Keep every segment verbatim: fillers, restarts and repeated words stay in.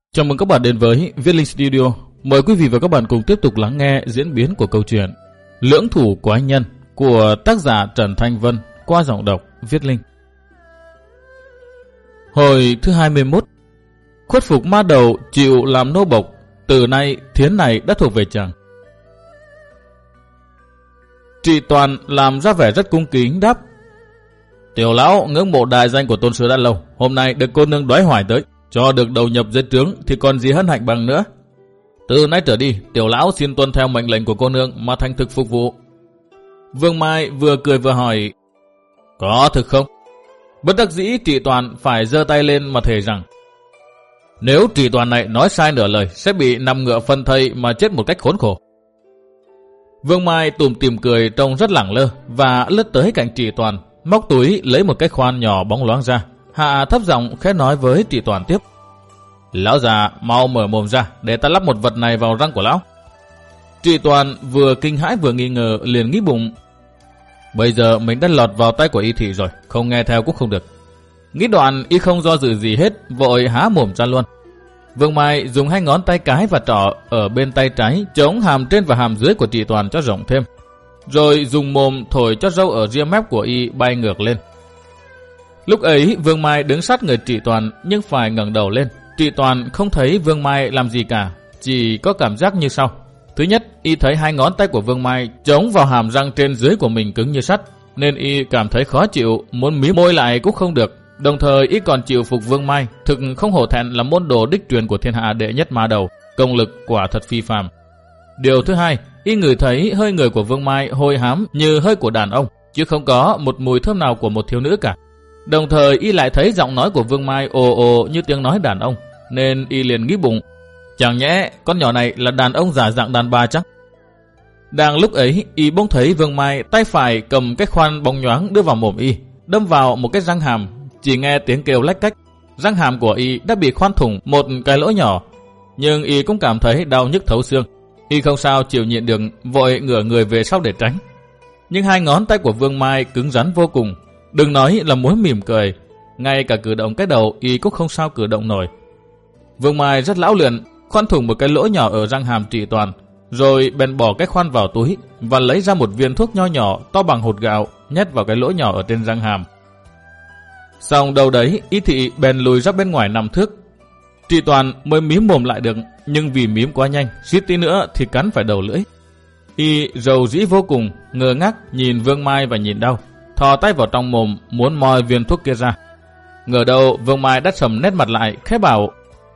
Chào mừng các bạn đến với Viết Linh Studio. Mời quý vị và các bạn cùng tiếp tục lắng nghe diễn biến của câu chuyện Lưỡng Thủ Quái Nhân của tác giả Trần Thanh Vân qua giọng đọc Viết Linh. Hồi thứ hai mươi mốt. Khuất phục ma đầu, chịu làm nô bộc, từ nay thiến này đã thuộc về chàng. Trị Toàn làm ra vẻ rất cung kính đáp: Tiểu lão ngưỡng mộ đại danh của tôn sứ đã lâu, hôm nay được cô nương đoái hoài tới, cho được đầu nhập dưới trướng thì còn gì hân hạnh bằng nữa. Từ nay trở đi, tiểu lão xin tuân theo mệnh lệnh của cô nương mà thành thực phục vụ. Vương Mai vừa cười vừa hỏi: Có thực không? Bất đắc dĩ Trị Toàn phải giơ tay lên mà thề rằng nếu Trị Toàn này nói sai nửa lời sẽ bị nằm ngựa phân thây mà chết một cách khốn khổ. Vương Mai tủm tỉm cười trông rất lẳng lơ và lướt tới cạnh Trị Toàn, móc túi lấy một cái khoan nhỏ bóng loáng ra, hạ thấp giọng khẽ nói với Trị Toàn tiếp: Lão già mau mở mồm ra để ta lắp một vật này vào răng của lão. Trị Toàn vừa kinh hãi vừa nghi ngờ, liền nghĩ bụng: Bây giờ mình đã lọt vào tay của y thị rồi, không nghe theo cũng không được. Nghĩ đoạn y không do dự gì hết, vội há mồm ra luôn. Vương Mai dùng hai ngón tay cái và trỏ ở bên tay trái chống hàm trên và hàm dưới của Trị Toàn cho rộng thêm, rồi dùng mồm thổi cho râu ở ria mép của y bay ngược lên. Lúc ấy Vương Mai đứng sát người Trị Toàn nhưng phải ngẩng đầu lên. Trị Toàn không thấy Vương Mai làm gì cả, chỉ có cảm giác như sau. Thứ nhất, y thấy hai ngón tay của Vương Mai chống vào hàm răng trên dưới của mình cứng như sắt, nên y cảm thấy khó chịu, muốn mím môi lại cũng không được. Đồng thời y còn chịu phục Vương Mai, thực không hổ thẹn là môn đồ đích truyền của thiên hạ đệ nhất ma đầu, công lực quả thật phi phàm. Điều thứ hai, y ngửi thấy hơi người của Vương Mai hôi hám như hơi của đàn ông, chứ không có một mùi thơm nào của một thiếu nữ cả. Đồng thời y lại thấy giọng nói của Vương Mai ồ ồ như tiếng nói đàn ông, nên y liền nghĩ bụng: Chẳng nhẽ con nhỏ này là đàn ông giả dạng đàn bà chắc? Đang lúc ấy y bỗng thấy Vương Mai tay phải cầm cái khoan bóng nhoáng đưa vào mồm y, đâm vào một cái răng hàm. Chỉ nghe tiếng kêu lách cách, răng hàm của y đã bị khoan thủng một cái lỗ nhỏ, nhưng y cũng cảm thấy đau nhức thấu xương. Y không sao chịu nhịn được, vội ngửa người về sau để tránh. Nhưng hai ngón tay của Vương Mai cứng rắn vô cùng, đừng nói là muốn mỉm cười, ngay cả cử động cái đầu y cũng không sao cử động nổi. Vương Mai rất lão luyện, khoan thủng một cái lỗ nhỏ ở răng hàm Trị Toàn, rồi bèn bỏ cái khoan vào túi và lấy ra một viên thuốc nho nhỏ to bằng hột gạo, nhét vào cái lỗ nhỏ ở trên răng hàm. Xong đầu đấy, y thị bèn lùi ra bên ngoài năm thước. Trị Toàn mới mím mồm lại được, nhưng vì mím quá nhanh, suýt tí nữa thì cắn phải đầu lưỡi. Y rầu rĩ vô cùng, ngơ ngác nhìn Vương Mai và nhìn đau, thò tay vào trong mồm muốn moi viên thuốc kia ra. Ngờ đâu Vương Mai đã sầm nét mặt lại, khẽ bảo: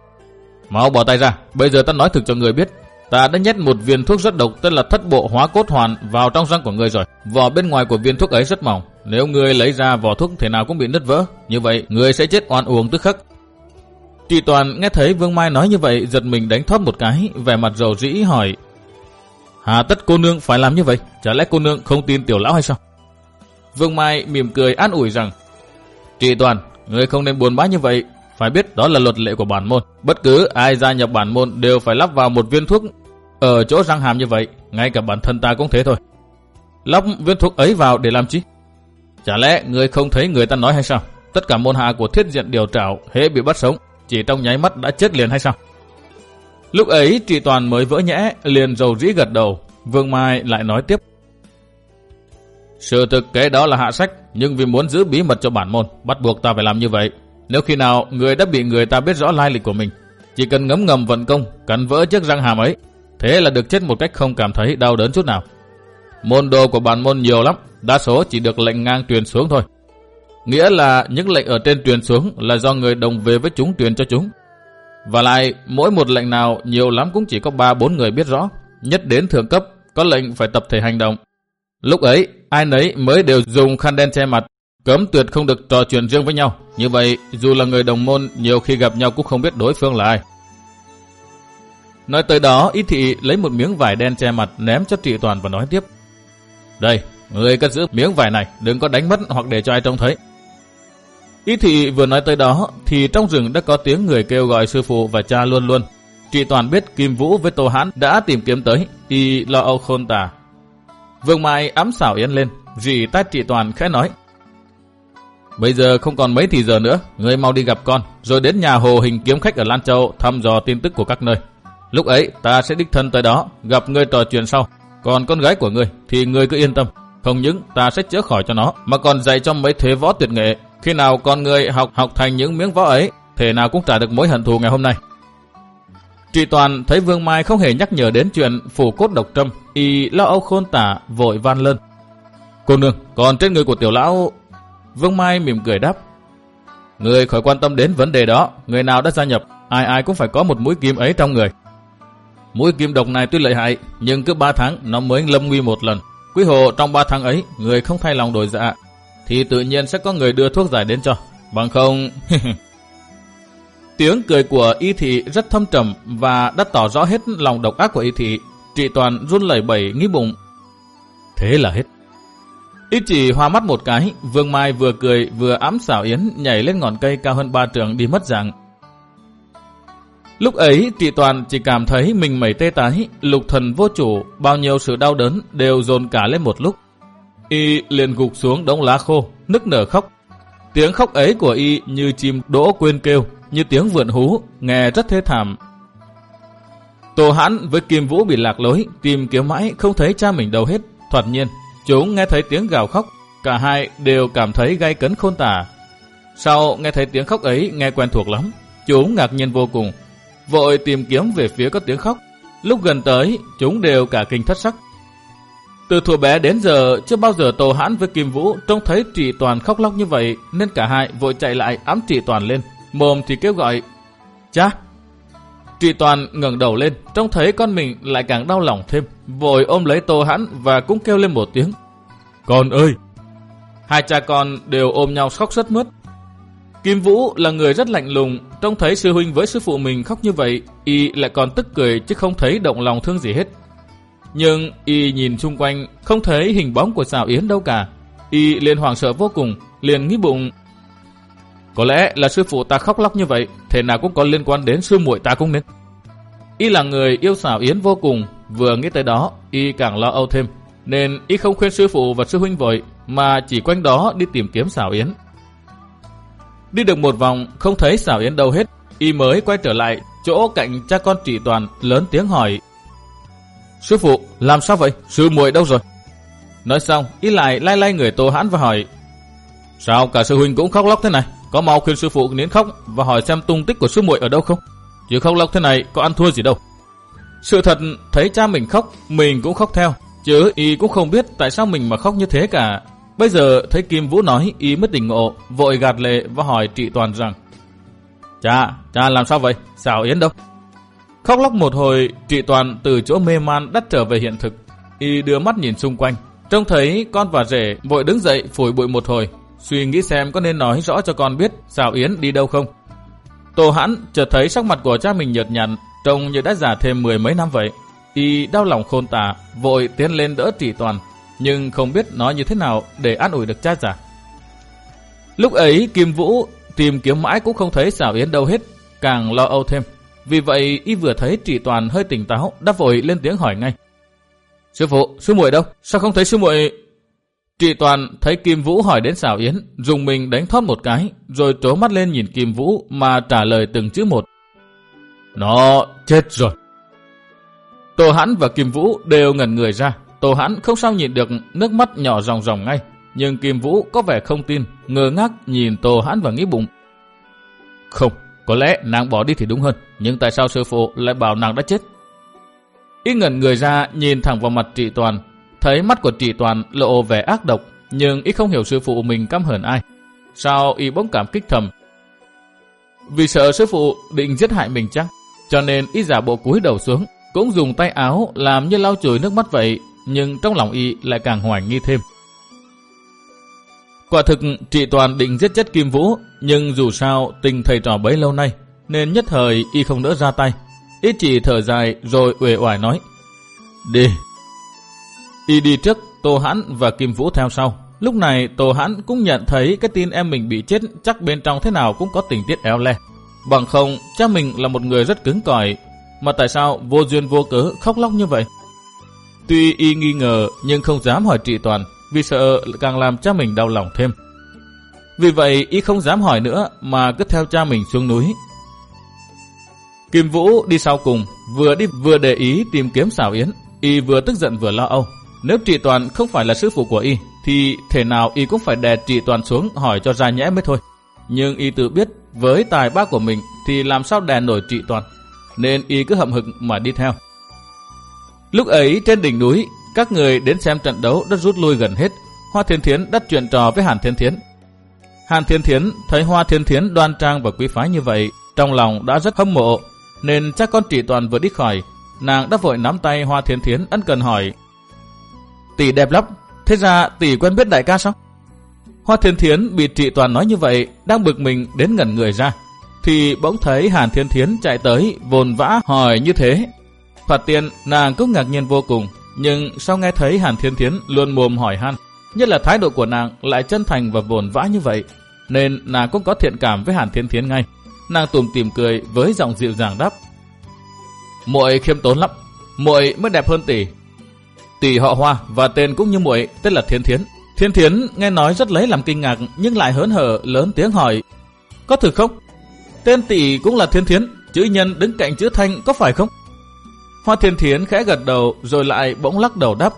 Mau bỏ tay ra, bây giờ ta nói thực cho người biết, ta đã nhét một viên thuốc rất độc tên là Thất Bộ Hóa Cốt Hoàn vào trong răng của người rồi. Vỏ bên ngoài của viên thuốc ấy rất mỏng, nếu người lấy ra vỏ thuốc thế nào cũng bị nứt vỡ, như vậy người sẽ chết oan uổng tức khắc. Trị Toàn nghe thấy Vương Mai nói như vậy, giật mình đánh thót một cái, vẻ mặt rầu rĩ hỏi: Hà tất cô nương phải làm như vậy? Chả lẽ cô nương không tin tiểu lão hay sao? Vương Mai mỉm cười an ủi rằng: Trị Toàn, người không nên buồn bã như vậy, phải biết đó là luật lệ của bản môn, bất cứ ai gia nhập bản môn đều phải lắp vào một viên thuốc ở chỗ răng hàm như vậy, ngay cả bản thân ta cũng thế thôi. Lắp viên thuốc ấy vào để làm chi? Chả lẽ người không thấy người ta nói hay sao? Tất cả môn hạ của Thiết Diện Điều Trảo hễ bị bắt sống, chỉ trong nháy mắt đã chết liền hay sao? Lúc ấy Trị Toàn mới vỡ nhẽ, liền rầu rĩ gật đầu. Vương Mai lại nói tiếp: Sự thực cái đó là hạ sách, nhưng vì muốn giữ bí mật cho bản môn, bắt buộc ta phải làm như vậy. Nếu khi nào người đã bị người ta biết rõ lai lịch của mình, chỉ cần ngấm ngầm vận công cắn vỡ chiếc răng hàm ấy, thế là được chết một cách không cảm thấy đau đớn chút nào. Môn đồ của bản môn nhiều lắm, đa số chỉ được lệnh ngang truyền xuống thôi. Nghĩa là những lệnh ở trên truyền xuống là do người đồng về với chúng truyền cho chúng. Và lại mỗi một lệnh nào nhiều lắm cũng chỉ có ba bốn người biết rõ, nhất đến thượng cấp có lệnh phải tập thể hành động. Lúc ấy ai nấy mới đều dùng khăn đen che mặt, cấm tuyệt không được trò chuyện riêng với nhau. Như vậy dù là người đồng môn, nhiều khi gặp nhau cũng không biết đối phương là ai. Nói tới đó, y thị lấy một miếng vải đen che mặt ném cho Trị Toàn và nói tiếp: Đây, người cất giữ miếng vải này, đừng có đánh mất hoặc để cho ai trông thấy. Y thị vừa nói tới đó thì trong rừng đã có tiếng người kêu gọi sư phụ và cha luôn luôn. Trị Toàn biết Kim Vũ với Tô Hãn đã tìm kiếm tới, y lo âu khôn tả. Vương Mai ấm xảo yên lên, rỉ tai Trị Toàn khẽ nói: Bây giờ không còn mấy thì giờ nữa, ngươi mau đi gặp con, rồi đến nhà Hồ Hình kiếm khách ở Lan Châu thăm dò tin tức của các nơi. Lúc ấy ta sẽ đích thân tới đó, gặp ngươi trò chuyện sau. Còn con gái của ngươi thì ngươi cứ yên tâm, không những ta sẽ chữa khỏi cho nó, mà còn dạy cho mấy thế võ tuyệt nghệ. Khi nào con ngươi học học thành những miếng võ ấy, thể nào cũng trả được mối hận thù ngày hôm nay. Trị Toàn thấy Vương Mai không hề nhắc nhở đến chuyện phủ cốt độc trâm, y lo âu khôn tả, vội van lơn. Cô nương, còn trên người của tiểu lão... Vương Mai mỉm cười đáp. Người khỏi quan tâm đến vấn đề đó, người nào đã gia nhập, ai ai cũng phải có một mũi kim ấy trong người. Mũi kim độc này tuy lợi hại, nhưng cứ ba tháng nó mới lâm nguy một lần. Quý hộ trong ba tháng ấy, người không thay lòng đổi dạ, thì tự nhiên sẽ có người đưa thuốc giải đến cho. Bằng không... Tiếng cười của Y Thị rất thâm trầm và đã tỏ rõ hết lòng độc ác của Y Thị. Trị Toàn run lẩy bẩy nghĩ bụng. Thế là hết. Y chỉ hoa mắt một cái, Vương Mai vừa cười vừa ẵm xảo Yến nhảy lên ngọn cây cao hơn ba trượng đi mất dạng. Lúc ấy Trị Toàn chỉ cảm thấy mình mẩy tê tái, lục thần vô chủ, bao nhiêu sự đau đớn đều dồn cả lên một lúc. Y liền gục xuống đống lá khô, nức nở khóc. Tiếng khóc ấy của Y như chim đỗ quên kêu, như tiếng vượn hú, nghe rất thê thảm. Tô Hãn với Kim Vũ bị lạc lối, tìm kiếm mãi không thấy cha mình đâu hết. Thoạt nhiên chúng nghe thấy tiếng gào khóc, cả hai đều cảm thấy gay cấn khôn tả. Sau nghe thấy tiếng khóc ấy nghe quen thuộc lắm, chúng ngạc nhiên vô cùng, vội tìm kiếm về phía có tiếng khóc. Lúc gần tới, chúng đều cả kinh thất sắc. Từ thuở bé đến giờ chưa bao giờ Tô Hãn với Kim Vũ trông thấy Trị Toàn khóc lóc như vậy, nên cả hai vội chạy lại ẵm Trị Toàn lên, mồm thì kêu gọi cha. Trị Toàn ngẩng đầu lên, trông thấy con mình lại càng đau lòng thêm, vội ôm lấy Tô Hãn và cũng kêu lên một tiếng con ơi. Hai cha con đều ôm nhau khóc sướt mướt. Kim Vũ là người rất lạnh lùng, trông thấy sư huynh với sư phụ mình khóc như vậy, y lại còn tức cười chứ không thấy động lòng thương gì hết. Nhưng y nhìn xung quanh không thấy hình bóng của Sào Yến đâu cả, y liền hoảng sợ vô cùng, liền nghĩ bụng có lẽ là sư phụ ta khóc lóc như vậy, thế nào cũng có liên quan đến sư muội ta cũng nên. Y là người yêu Sào Yến vô cùng, vừa nghĩ tới đó y càng lo âu thêm, nên y không khuyên sư phụ và sư huynh vội, mà chỉ quanh đó đi tìm kiếm Sào Yến. Đi được một vòng không thấy Sào Yến đâu hết, y mới quay trở lại chỗ cạnh cha con Trị Toàn, lớn tiếng hỏi: Sư phụ, làm sao vậy? Sư muội đâu rồi? Nói xong, y lại lay lay người Tô Hãn và hỏi: Sao cả sư huynh cũng khóc lóc thế này? Có mau khuyên sư phụ nín khóc và hỏi xem tung tích của sư muội ở đâu không? Chứ khóc lóc thế này có ăn thua gì đâu. Sự thật thấy cha mình khóc, mình cũng khóc theo, chứ y cũng không biết tại sao mình mà khóc như thế cả. Bây giờ thấy Kim Vũ nói, y mới tỉnh ngộ, vội gạt lệ và hỏi Trị Toàn rằng: Cha, cha làm sao vậy? Sào Yến đâu? Khóc lóc một hồi, Trị Toàn từ chỗ mê man đắt trở về hiện thực. Y đưa mắt nhìn xung quanh, trông thấy con và rể, vội đứng dậy phủi bụi một hồi, suy nghĩ xem có nên nói rõ cho con biết Sào Yến đi đâu không. Tô Hãn chợt thấy sắc mặt của cha mình nhợt nhạt, trông như đã già thêm mười mấy năm vậy. Y đau lòng khôn tả, vội tiến lên đỡ Trị Toàn, nhưng không biết nói như thế nào để an ủi được cha già. Lúc ấy Kim Vũ tìm kiếm mãi cũng không thấy Sào Yến đâu hết, càng lo âu thêm. Vì vậy y vừa thấy Trị Toàn hơi tỉnh táo, đã vội lên tiếng hỏi ngay: Sư phụ, sư muội đâu? Sao không thấy sư muội? Trị Toàn thấy Kim Vũ hỏi đến Sào Yến, dùng mình đánh thoát một cái, rồi trố mắt lên nhìn Kim Vũ mà trả lời từng chữ một: Nó chết rồi. Tô Hãn và Kim Vũ đều ngẩn người ra. Tô Hãn không sao nhịn được, nước mắt nhỏ ròng ròng ngay, nhưng Kim Vũ có vẻ không tin, ngơ ngác nhìn Tô Hãn và nghĩ bụng: Không, có lẽ nàng bỏ đi thì đúng hơn, nhưng tại sao sư phụ lại bảo nàng đã chết? Y ngẩn người ra nhìn thẳng vào mặt Trị Toàn, thấy mắt của Trị Toàn lộ vẻ ác độc, nhưng y không hiểu sư phụ mình căm hờn ai. Sao y bỗng cảm kích thầm? Vì sợ sư phụ định giết hại mình chắc, cho nên y giả bộ cúi đầu xuống, cũng dùng tay áo làm như lau chùi nước mắt vậy, nhưng trong lòng y lại càng hoài nghi thêm. Quả thực Trị Toàn định giết chết Kim Vũ, nhưng dù sao tình thầy trò bấy lâu nay, nên nhất thời y không đỡ ra tay. Y chỉ thở dài rồi uể oải nói: Đi. Y đi trước, Tô Hãn và Kim Vũ theo sau. Lúc này Tô Hãn cũng nhận thấy cái tin em mình bị chết chắc bên trong thế nào cũng có tình tiết éo le. Bằng không, cha mình là một người rất cứng cỏi, mà tại sao vô duyên vô cớ khóc lóc như vậy? Tuy y nghi ngờ nhưng không dám hỏi Trị Toàn, vì sợ càng làm cha mình đau lòng thêm. Vì vậy y không dám hỏi nữa mà cứ theo cha mình xuống núi. Kim Vũ đi sau cùng, vừa đi vừa để ý tìm kiếm Sảo Yến. Y vừa tức giận vừa lo âu. Nếu Trị Toàn không phải là sư phụ của y thì thể nào y cũng phải đè Trị Toàn xuống hỏi cho ra nhẽ mới thôi. Nhưng y tự biết với tài ba của mình thì làm sao đè nổi Trị Toàn, nên y cứ hậm hực mà đi theo. Lúc ấy trên đỉnh núi, các người đến xem trận đấu đã rút lui gần hết. Hoa Thiên Thiến đã chuyện trò với Hàn Thiên Thiến. Hàn Thiên Thiến thấy Hoa Thiên Thiến đoan trang và quý phái như vậy, trong lòng đã rất hâm mộ, nên chắc con Trị Toàn vừa đi khỏi, nàng đã vội nắm tay Hoa Thiên Thiến ân cần hỏi: "Tỷ đẹp lắm, thế ra tỷ quen biết đại ca sao?" Hoa Thiên Thiến bị Trị Toàn nói như vậy, đang bực mình đến ngẩn người ra, thì bỗng thấy Hàn Thiên Thiến chạy tới vồn vã hỏi như thế. Thoạt tiên nàng cũng ngạc nhiên vô cùng, nhưng sau nghe thấy Hàn Thiên Thiến luôn mồm hỏi han, nhất là thái độ của nàng lại chân thành và vồn vã như vậy, nên nàng cũng có thiện cảm với Hàn Thiên Thiến ngay. Nàng tủm tỉm cười với giọng dịu dàng đáp: "Muội khiêm tốn lắm, muội mới đẹp hơn tỷ. Tỷ họ Hoa và tên cũng như muội, tên là Thiên Thiến." Thiên Thiến nghe nói rất lấy làm kinh ngạc, nhưng lại hớn hở lớn tiếng hỏi: "Có thực không? Tên tỷ cũng là Thiên Thiến, chữ nhân đứng cạnh chữ thanh có phải không?" Hoa Thiên Thiến khẽ gật đầu rồi lại bỗng lắc đầu đáp: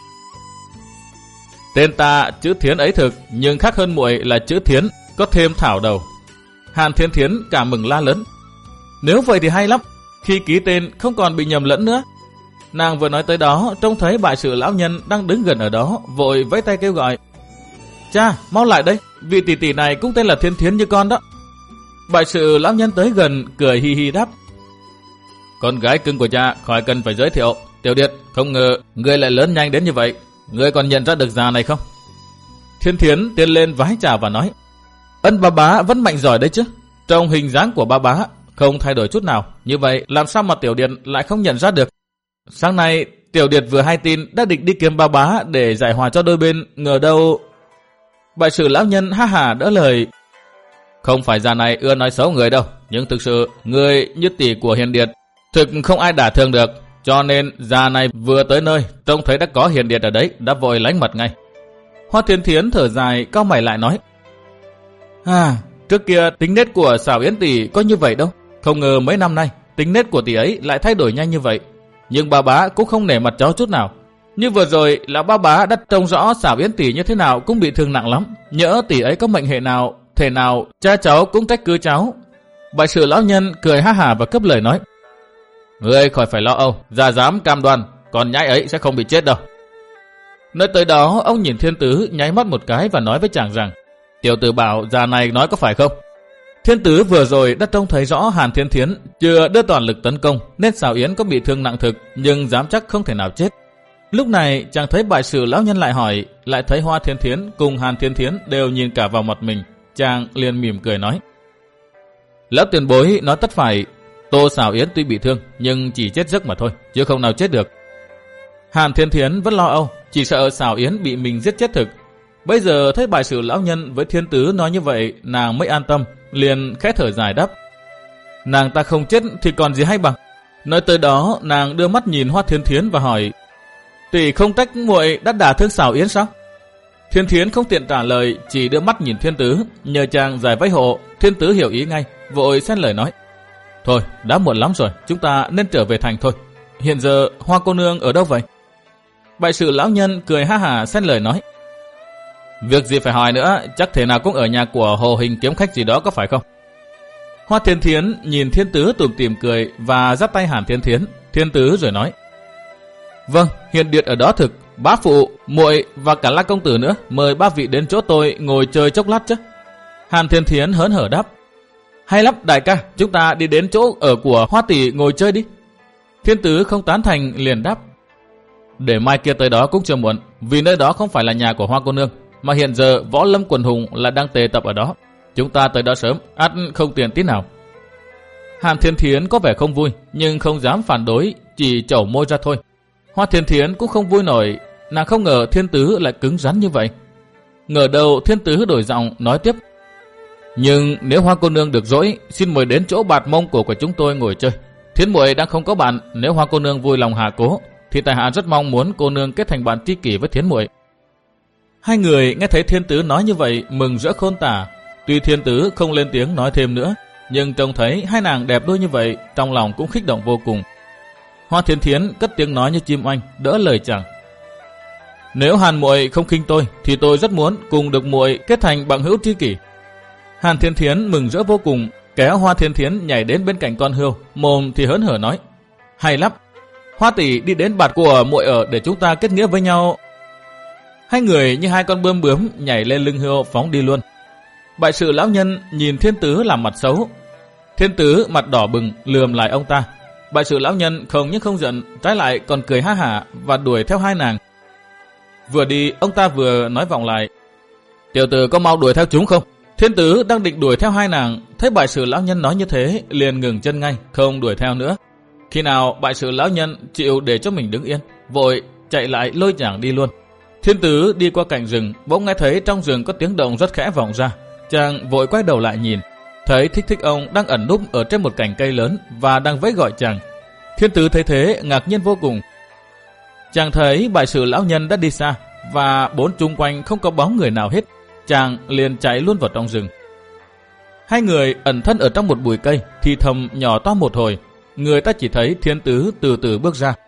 "Tên ta chữ Thiến ấy thực, nhưng khác hơn muội là chữ Thiến có thêm thảo đầu." Hàn Thiên Thiến cảm mừng la lớn: "Nếu vậy thì hay lắm, khi ký tên không còn bị nhầm lẫn nữa." Nàng vừa nói tới đó, trông thấy bại sự lão nhân đang đứng gần ở đó, vội vẫy tay kêu gọi: "Cha, mau lại đây, vị tỷ tỷ này cũng tên là Thiên Thiến như con đó." Bại sự lão nhân tới gần, cười hi hi đáp: "Con gái cưng của cha khỏi cần phải giới thiệu. Tiểu Điệt, không ngờ ngươi lại lớn nhanh đến như vậy. Ngươi còn nhận ra được già này không?" Thiên Thiến tiến lên vái chào và nói: "Ân ba bá vẫn mạnh giỏi đấy chứ. Trong hình dáng của ba bá không thay đổi chút nào, như vậy làm sao mà Tiểu Điệt lại không nhận ra được? Sáng nay Tiểu Điệt vừa hay tin đã định đi kiếm ba bá để giải hòa cho đôi bên, ngờ đâu..." Bại sự lão nhân ha hả đỡ lời: "Không phải già này ưa nói xấu người đâu, nhưng thực sự người như tỷ của Hiền Điệt thực không ai đả thương được, cho nên già này vừa tới nơi trông thấy đã có Hiền Điệt ở đấy, đã vội lánh mặt ngay." Hoa Thiên Thiến thở dài cau mày lại nói: "À, trước kia tính nết của Sảo Yến tỷ có như vậy đâu, không ngờ mấy năm nay tính nết của tỷ ấy lại thay đổi nhanh như vậy. Nhưng ba bá cũng không nể mặt cháu chút nào. Như vừa rồi là ba bá đã trông rõ Sảo Yến tỷ như thế nào cũng bị thương nặng lắm. Nhỡ tỷ ấy có mệnh hệ nào, thể nào cha cháu cũng trách cứ cháu." Bại sự lão nhân cười ha hả và cấp lời nói: "Ngươi khỏi phải lo âu, già dám cam đoan con nhãi ấy sẽ không bị chết đâu." Nói tới đó, ông nhìn Thiên Tứ nháy mắt một cái và nói với chàng rằng: "Tiểu tử bảo già này nói có phải không?" Thiên Tứ vừa rồi đã trông thấy rõ Hàn Thiên Thiến chưa đưa toàn lực tấn công nên Sảo Yến có bị thương nặng thực, nhưng dám chắc không thể nào chết. Lúc này chàng thấy bại sự lão nhân lại hỏi, lại thấy Hoa Thiên Thiến cùng Hàn Thiên Thiến đều nhìn cả vào mặt mình, chàng liền mỉm cười nói: "Lão tiền bối nói tất phải, Tô Sảo Yến tuy bị thương nhưng chỉ chết giấc mà thôi, chứ không nào chết được." Hàn Thiên Thiến vẫn lo âu, chỉ sợ Sảo Yến bị mình giết chết thực. Bây giờ thấy bại sự lão nhân với Thiên Tứ nói như vậy, nàng mới an tâm, liền khẽ thở dài đáp: "Nàng ta không chết thì còn gì hay bằng." Nói tới đó, nàng đưa mắt nhìn Hoa Thiên Thiến và hỏi: "Tỷ không trách muội đã đả thương Sảo Yến sao?" Thiên Thiến không tiện trả lời, chỉ đưa mắt nhìn Thiên Tứ, nhờ chàng giải vây hộ. Thiên Tứ hiểu ý ngay, vội xen lời nói: "Thôi, đã muộn lắm rồi, chúng ta nên trở về thành thôi. Hiện giờ Hoa cô nương ở đâu vậy?" Bại sự lão nhân cười ha hả xen lời nói: "Việc gì phải hỏi nữa, chắc thể nào cũng ở nhà của Hồ Hình kiếm khách gì đó có phải không?" Hoa Thiên Thiến nhìn Thiên Tứ tủm tỉm cười và dắt tay Hàn Thiên Thiến. Thiên Tứ rồi nói: "Vâng, Hiền Điệt ở đó thực. Bá phụ, muội và cả La công tử nữa, mời ba vị đến chỗ tôi ngồi chơi chốc lát chứ." Hàn Thiên Thiến hớn hở đáp: "Hay lắm đại ca, chúng ta đi đến chỗ ở của Hoa tỷ ngồi chơi đi." Thiên Tứ không tán thành liền đáp: "Để mai kia tới đó cũng chưa muộn, vì nơi đó không phải là nhà của Hoa cô nương, mà hiện giờ võ lâm quần hùng là đang tề tập ở đó. Chúng ta tới đó sớm, ắt không tiền tí nào." Hàn Thiên Thiến có vẻ không vui, nhưng không dám phản đối, chỉ chẩu môi ra thôi. Hoa Thiên Thiến cũng không vui nổi, nàng không ngờ Thiên Tứ lại cứng rắn như vậy. Ngờ đầu Thiên Tứ đổi giọng nói tiếp: "Nhưng nếu Hoa cô nương được dỗi, xin mời đến chỗ bạt mông cổ của chúng tôi ngồi chơi. Thiến muội đang không có bạn, nếu Hoa cô nương vui lòng hạ cố, thì tại hạ rất mong muốn cô nương kết thành bạn tri kỷ với Thiến muội." Hai người nghe thấy Thiên Tứ nói như vậy mừng rỡ khôn tả. Tuy Thiên Tứ không lên tiếng nói thêm nữa, nhưng trông thấy hai nàng đẹp đôi như vậy, trong lòng cũng kích động vô cùng. Hoa Thiên Thiến cất tiếng nói như chim oanh, đỡ lời chàng. Nếu Hàn muội không khinh tôi, thì tôi rất muốn cùng được muội kết thành bằng hữu tri kỷ. Hàn Thiên Thiến mừng rỡ vô cùng, kéo Hoa Thiên Thiến nhảy đến bên cạnh con hươu, mồm thì hớn hở nói: hay lắm, Hoa tỷ đi đến bạt của muội ở để chúng ta kết nghĩa với nhau. Hai người như hai con bươm bướm nhảy lên lưng hươu phóng đi luôn. Bại sự lão nhân nhìn Thiên Tứ làm mặt xấu. Thiên Tứ mặt đỏ bừng lườm lại ông ta. Bại sự lão nhân không những không giận, trái lại còn cười ha hả và đuổi theo hai nàng. Vừa đi ông ta vừa nói vọng lại: tiểu tử có mau đuổi theo chúng không? Thiên Tứ đang định đuổi theo hai nàng, thấy bại sự lão nhân nói như thế liền ngừng chân ngay, không đuổi theo nữa. Khi nào bại sự lão nhân chịu để cho mình đứng yên, vội chạy lại lôi chàng đi luôn. Thiên Tứ đi qua cạnh rừng, bỗng nghe thấy trong rừng có tiếng động rất khẽ vọng ra. Chàng vội quay đầu lại nhìn, thấy Thích Thích ông đang ẩn núp ở trên một cành cây lớn và đang vẫy gọi chàng. Thiên Tứ thấy thế ngạc nhiên vô cùng. Chàng thấy bại sự lão nhân đã đi xa và bốn chung quanh không có bóng người nào hết. Chàng liền chạy luôn vào trong rừng. Hai người ẩn thân ở trong một bụi cây, thì thầm nhỏ to một hồi. Người ta chỉ thấy Thiên Tứ từ từ bước ra,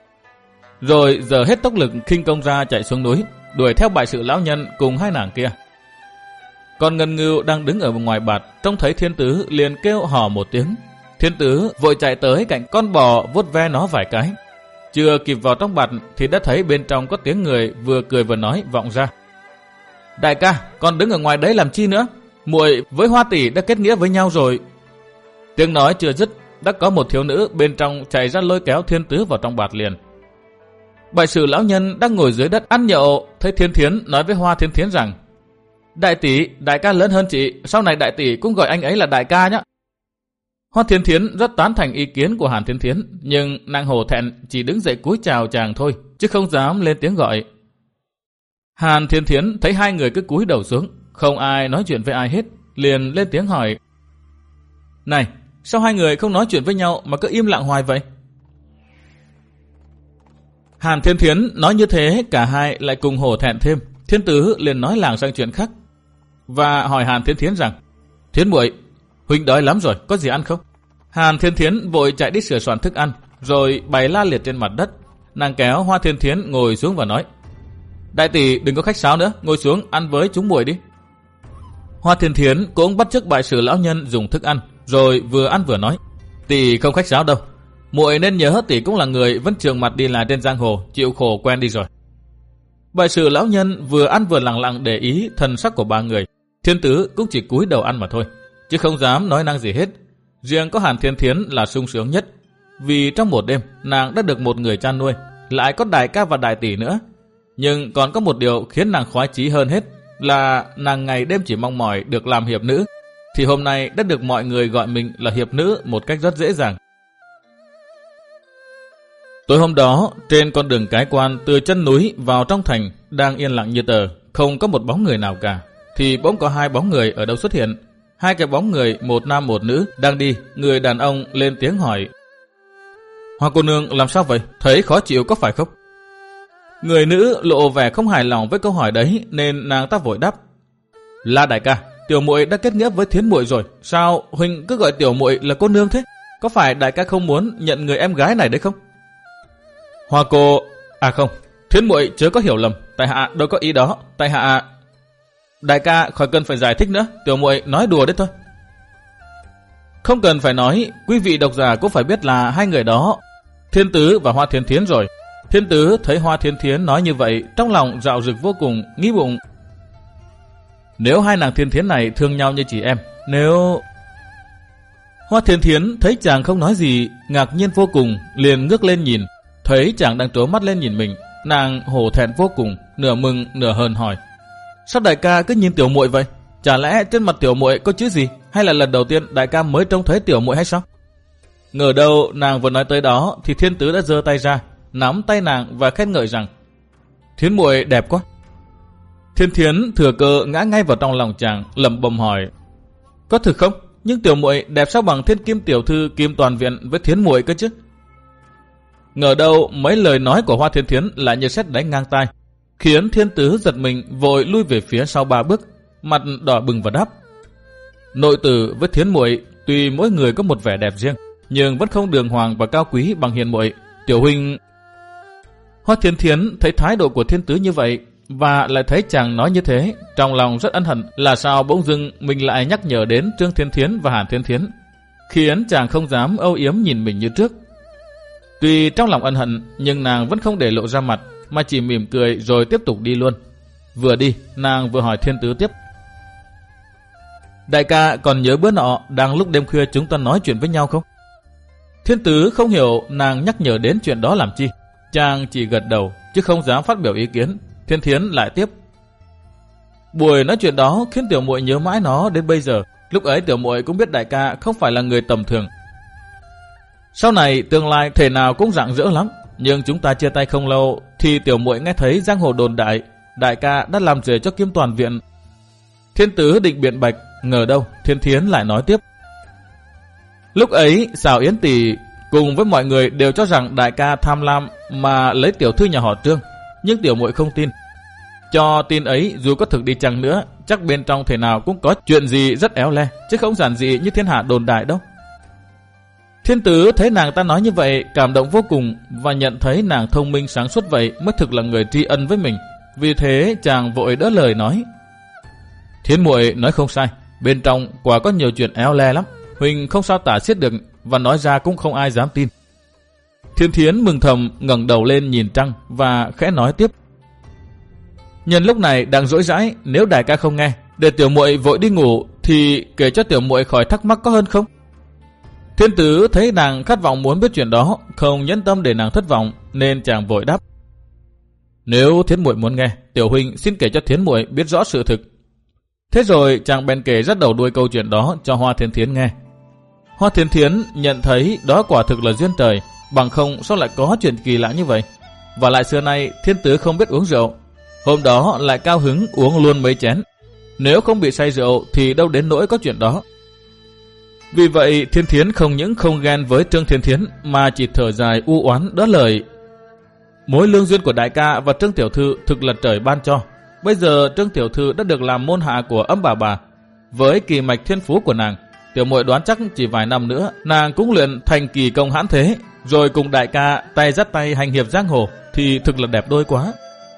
rồi giờ hết tốc lực khinh công ra chạy xuống núi, đuổi theo bại sự lão nhân cùng hai nàng kia. Còn Ngân Ngưu đang đứng ở ngoài bạt, trông thấy Thiên Tứ liền kêu hò một tiếng. Thiên Tứ vội chạy tới cạnh con bò vuốt ve nó vài cái. Chưa kịp vào trong bạt thì đã thấy bên trong có tiếng người vừa cười vừa nói vọng ra: đại ca, con đứng ở ngoài đấy làm chi nữa? Muội với Hoa tỷ đã kết nghĩa với nhau rồi. Tiếng nói chưa dứt, đã có một thiếu nữ bên trong chạy ra lôi kéo Thiên Tứ vào trong bạt liền. Bại sự lão nhân đang ngồi dưới đất ăn nhậu, thấy Thiên Thiến nói với Hoa Thiên Thiến rằng: đại tỷ, đại ca lớn hơn chị, sau này đại tỷ cũng gọi anh ấy là đại ca nhé. Hoa Thiên Thiến rất tán thành ý kiến của Hàn Thiên Thiến, nhưng nàng hổ thẹn chỉ đứng dậy cúi chào chàng thôi, chứ không dám lên tiếng gọi. Hàn Thiên Thiến thấy hai người cứ cúi đầu xuống, không ai nói chuyện với ai hết, liền lên tiếng hỏi: này, sao hai người không nói chuyện với nhau mà cứ im lặng hoài vậy? Hàn Thiên Thiến nói như thế, cả hai lại cùng hổ thẹn thêm. Thiên Tứ liền nói làng sang chuyện khác và hỏi Hàn Thiên Thiến rằng: Thiến muội, huynh đói lắm rồi, có gì ăn không? Hàn Thiên Thiến vội chạy đi sửa soạn thức ăn, rồi bày la liệt trên mặt đất. Nàng kéo Hoa Thiên Thiến ngồi xuống và nói: đại tỷ đừng có khách sáo nữa, ngồi xuống ăn với chúng muội đi. Hoa Thiên Thiến cũng bắt chước bại sử lão nhân dùng thức ăn, rồi vừa ăn vừa nói: tỷ không khách sáo đâu, muội nên nhớ tỷ cũng là người vẫn trường mặt đi lại trên giang hồ, chịu khổ quen đi rồi. Bại sử lão nhân vừa ăn vừa lặng lặng để ý thần sắc của ba người. Thiên Tứ cũng chỉ cúi đầu ăn mà thôi, chứ không dám nói năng gì hết. Riêng có Hàn Thiên Thiến là sung sướng nhất, vì trong một đêm nàng đã được một người chăn nuôi, lại có đại ca và đại tỷ nữa. Nhưng còn có một điều khiến nàng khoái chí hơn hết là nàng ngày đêm chỉ mong mỏi được làm hiệp nữ, thì hôm nay đã được mọi người gọi mình là hiệp nữ một cách rất dễ dàng. Tối hôm đó, trên con đường cái quan từ chân núi vào trong thành đang yên lặng như tờ, không có một bóng người nào cả, thì bỗng có hai bóng người ở đâu xuất hiện. Hai cái bóng người, một nam một nữ, đang đi. Người đàn ông lên tiếng hỏi: Hoa cô nương làm sao vậy? Thấy khó chịu có phải không? Người nữ lộ vẻ không hài lòng với câu hỏi đấy, nên nàng ta vội đáp: La đại ca, tiểu muội đã kết nghĩa với Thiến muội rồi, sao huynh cứ gọi tiểu muội là cô nương thế? Có phải đại ca không muốn nhận người em gái này đấy không? Hoa cô, à không, Thiến muội chớ có hiểu lầm, tại hạ đâu có ý đó, tại hạ... Đại ca khỏi cần phải giải thích nữa, tiểu muội nói đùa đấy thôi. Không cần phải nói, quý vị độc giả cũng phải biết là hai người đó, Thiên Tứ và Hoa Thiên Thiến rồi. Thiên Tứ thấy Hoa Thiên Thiến nói như vậy, trong lòng rạo rực vô cùng, nghĩ bụng: nếu hai nàng Thiên Thiến này thương nhau như chị em, nếu... Hoa Thiên Thiến thấy chàng không nói gì, ngạc nhiên vô cùng, liền ngước lên nhìn, thấy chàng đang trố mắt lên nhìn mình. Nàng hổ thẹn vô cùng, nửa mừng nửa hờn hỏi: sao đại ca cứ nhìn tiểu muội vậy? Chả lẽ trên mặt tiểu muội có chữ gì, hay là lần đầu tiên đại ca mới trông thấy tiểu muội hay sao? Ngờ đâu nàng vừa nói tới đó thì Thiên Tứ đã giơ tay ra, nắm tay nàng và khen ngợi rằng: Thiến muội đẹp quá. Thiên Thiến thừa cơ ngã ngay vào trong lòng chàng, lẩm bẩm hỏi: có thực không? Nhưng tiểu muội đẹp sao bằng Thiên Kim tiểu thư Kim Toàn Viện với Thiến muội cơ chứ? Ngờ đâu mấy lời nói của Hoa Thiên Thiến lại như sét đánh ngang tai. khiến Thiên Tứ giật mình vội lui về phía sau ba bước, mặt đỏ bừng và đáp: Nội tử với Thiến muội tuy mỗi người có một vẻ đẹp riêng, nhưng vẫn không đường hoàng và cao quý bằng Hiền muội. Tiểu huynh... Hoa Thiên Thiến thấy thái độ của Thiên Tứ như vậy và lại thấy chàng nói như thế, trong lòng rất ân hận là sao bỗng dưng mình lại nhắc nhở đến Trương Thiên Thiến và Hàn Thiên Thiến, khiến chàng không dám âu yếm nhìn mình như trước. Tuy trong lòng ân hận, nhưng nàng vẫn không để lộ ra mặt, mà chỉ mỉm cười rồi tiếp tục đi luôn. Vừa đi, nàng vừa hỏi Thiên Tứ tiếp: Đại ca còn nhớ bữa nọ đang lúc đêm khuya chúng ta nói chuyện với nhau không? Thiên Tứ không hiểu nàng nhắc nhở đến chuyện đó làm chi. Chàng chỉ gật đầu chứ không dám phát biểu ý kiến. Thiên Thiến lại tiếp: Buổi nói chuyện đó khiến tiểu muội nhớ mãi nó đến bây giờ. Lúc ấy tiểu muội cũng biết đại ca không phải là người tầm thường. Sau này tương lai thể nào cũng rạng rỡ lắm, nhưng chúng ta chia tay không lâu thì tiểu muội nghe thấy giang hồ đồn đại đại ca đã làm rể cho Kim Toàn viện. Thiên Tứ định biện bạch, ngờ đâu Thiên Thiến lại nói tiếp: Lúc ấy Sào Yến Tỷ cùng với mọi người đều cho rằng đại ca tham lam mà lấy tiểu thư nhà họ Trương, nhưng tiểu muội không tin. Cho tin ấy dù có thực đi chăng nữa, chắc bên trong thể nào cũng có chuyện gì rất éo le, chứ không giản dị như thiên hạ đồn đại đâu. Thiên Tứ thấy nàng ta nói như vậy, cảm động vô cùng và nhận thấy nàng thông minh sáng suốt vậy mới thực là người tri ân với mình. Vì thế chàng vội đỡ lời nói: Thiến muội nói không sai, bên trong quả có nhiều chuyện éo le lắm, huynh không sao tả xiết được, và nói ra cũng không ai dám tin. Thiên Thiến mừng thầm ngẩng đầu lên nhìn trăng và khẽ nói tiếp: Nhân lúc này đang rỗi rãi, nếu đại ca không nghe, để tiểu muội vội đi ngủ thì kể cho tiểu muội khỏi thắc mắc có hơn không? Thiên Tứ thấy nàng khát vọng muốn biết chuyện đó, không nhẫn tâm để nàng thất vọng, nên chàng vội đáp: Nếu Thiến muội muốn nghe, tiểu huynh xin kể cho Thiến muội biết rõ sự thực. Thế rồi chàng bèn kể rất đầu đuôi câu chuyện đó cho Hoa Thiên Thiến nghe. Hoa Thiên Thiến nhận thấy đó quả thực là duyên trời, bằng không sao lại có chuyện kỳ lạ như vậy. Và lại xưa nay Thiên Tứ không biết uống rượu, hôm đó lại cao hứng uống luôn mấy chén. Nếu không bị say rượu thì đâu đến nỗi có chuyện đó. Vì vậy Thiên Thiến không những không ghen với Trương Thiên Thiến, mà chỉ thở dài u oán đỡ lời: Mối lương duyên của đại ca và Trương tiểu thư thực là trời ban cho. Bây giờ Trương tiểu thư đã được làm môn hạ của Âm bà bà, với kỳ mạch thiên phú của nàng, tiểu muội đoán chắc chỉ vài năm nữa nàng cũng luyện thành kỳ công hãn thế, rồi cùng đại ca tay dắt tay hành hiệp giang hồ, thì thực là đẹp đôi quá.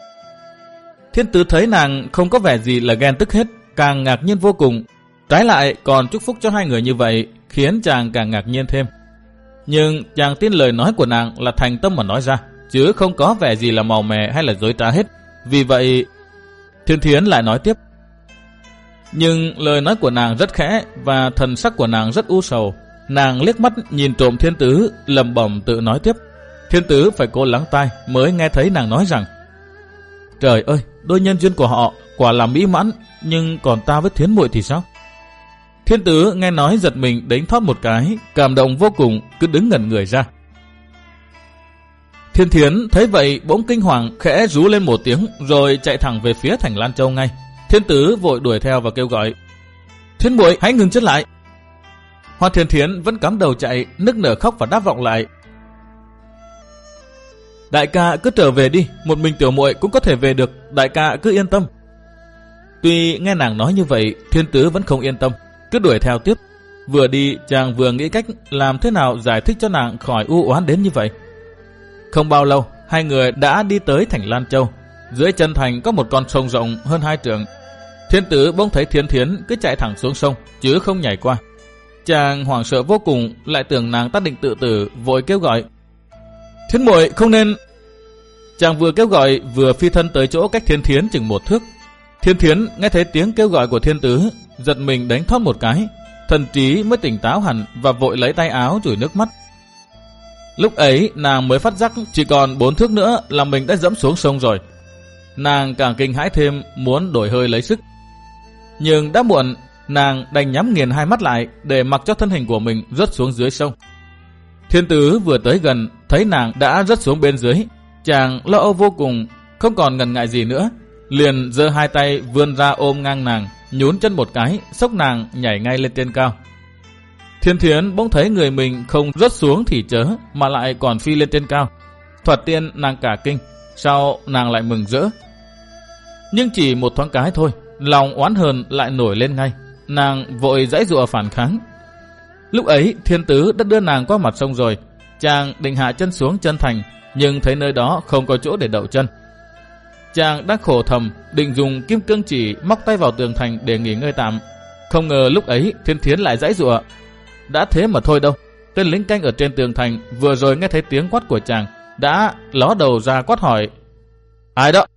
Thiên Tứ thấy nàng không có vẻ gì là ghen tức hết, càng ngạc nhiên vô cùng. Trái lại còn chúc phúc cho hai người như vậy, khiến chàng càng ngạc nhiên thêm. Nhưng chàng tin lời nói của nàng là thành tâm mà nói ra, chứ không có vẻ gì là màu mè hay là dối trá hết. Vì vậy Thiên Thiến lại nói tiếp: Nhưng lời nói của nàng rất khẽ và thần sắc của nàng rất u sầu. Nàng liếc mắt nhìn trộm Thiên Tứ, lẩm bẩm tự nói tiếp. Thiên Tứ phải cố lắng tai mới nghe thấy nàng nói rằng: Trời ơi, đôi nhân duyên của họ quả là mỹ mãn, nhưng còn ta với Thiến muội thì sao? Thiên Tứ nghe nói giật mình đánh thoát một cái, cảm động vô cùng, cứ đứng ngẩn người ra. Thiên Thiến thấy vậy bỗng kinh hoàng, khẽ rú lên một tiếng rồi chạy thẳng về phía thành Lan Châu ngay. Thiên Tứ vội đuổi theo và kêu gọi: Thiến muội hãy ngừng chân lại. Hoa Thiên Thiến vẫn cắm đầu chạy, nức nở khóc và đáp vọng lại: Đại ca cứ trở về đi, một mình tiểu muội cũng có thể về được, đại ca cứ yên tâm. Tuy nghe nàng nói như vậy, Thiên Tứ vẫn không yên tâm, cứ đuổi theo tiếp. Vừa đi chàng vừa nghĩ cách làm thế nào giải thích cho nàng khỏi u oán đến như vậy. Không bao lâu hai người đã đi tới thành Lan Châu. Dưới chân thành có một con sông rộng hơn hai trượng. Thiên Tứ bỗng thấy Thiên Thiến cứ chạy thẳng xuống sông chứ không nhảy qua. Chàng hoảng sợ vô cùng, lại tưởng nàng ta định tự tử, vội kêu gọi: Thiến muội không nên. Chàng vừa kêu gọi vừa phi thân tới chỗ cách Thiên Thiến chừng một thước. Thiên Thiến nghe thấy tiếng kêu gọi của Thiên Tứ, giật mình đánh thoát một cái, thần trí mới tỉnh táo hẳn và vội lấy tay áo chùi nước mắt. Lúc ấy nàng mới phát giác chỉ còn bốn thước nữa là mình đã dẫm xuống sông rồi. Nàng càng kinh hãi thêm, muốn đổi hơi lấy sức. Nhưng đã muộn, nàng đành nhắm nghiền hai mắt lại để mặc cho thân hình của mình rớt xuống dưới sông. Thiên Tứ vừa tới gần, thấy nàng đã rớt xuống bên dưới, chàng lo âu vô cùng, không còn ngần ngại gì nữa, liền giơ hai tay vươn ra ôm ngang nàng, nhún chân một cái, xốc nàng nhảy ngay lên trên cao. Thiên Thiến bỗng thấy người mình không rớt xuống thì chớ, mà lại còn phi lên trên cao. Thoạt tiên nàng cả kinh, sau nàng lại mừng rỡ. Nhưng chỉ một thoáng cái thôi, lòng oán hờn lại nổi lên ngay. Nàng vội giãy giụa phản kháng. Lúc ấy thiên tứ đã đưa nàng qua mặt sông rồi. Chàng định hạ chân xuống chân thành, nhưng thấy nơi đó không có chỗ để đậu chân. Chàng đang khổ thầm, định dùng kim cương chỉ móc tay vào tường thành để nghỉ ngơi tạm. Không ngờ lúc ấy Thiên Thiến lại giãy giụa. Đã thế mà thôi đâu. Tên lính canh ở trên tường thành vừa rồi nghe thấy tiếng quát của chàng, đã ló đầu ra quát hỏi: Ai đó?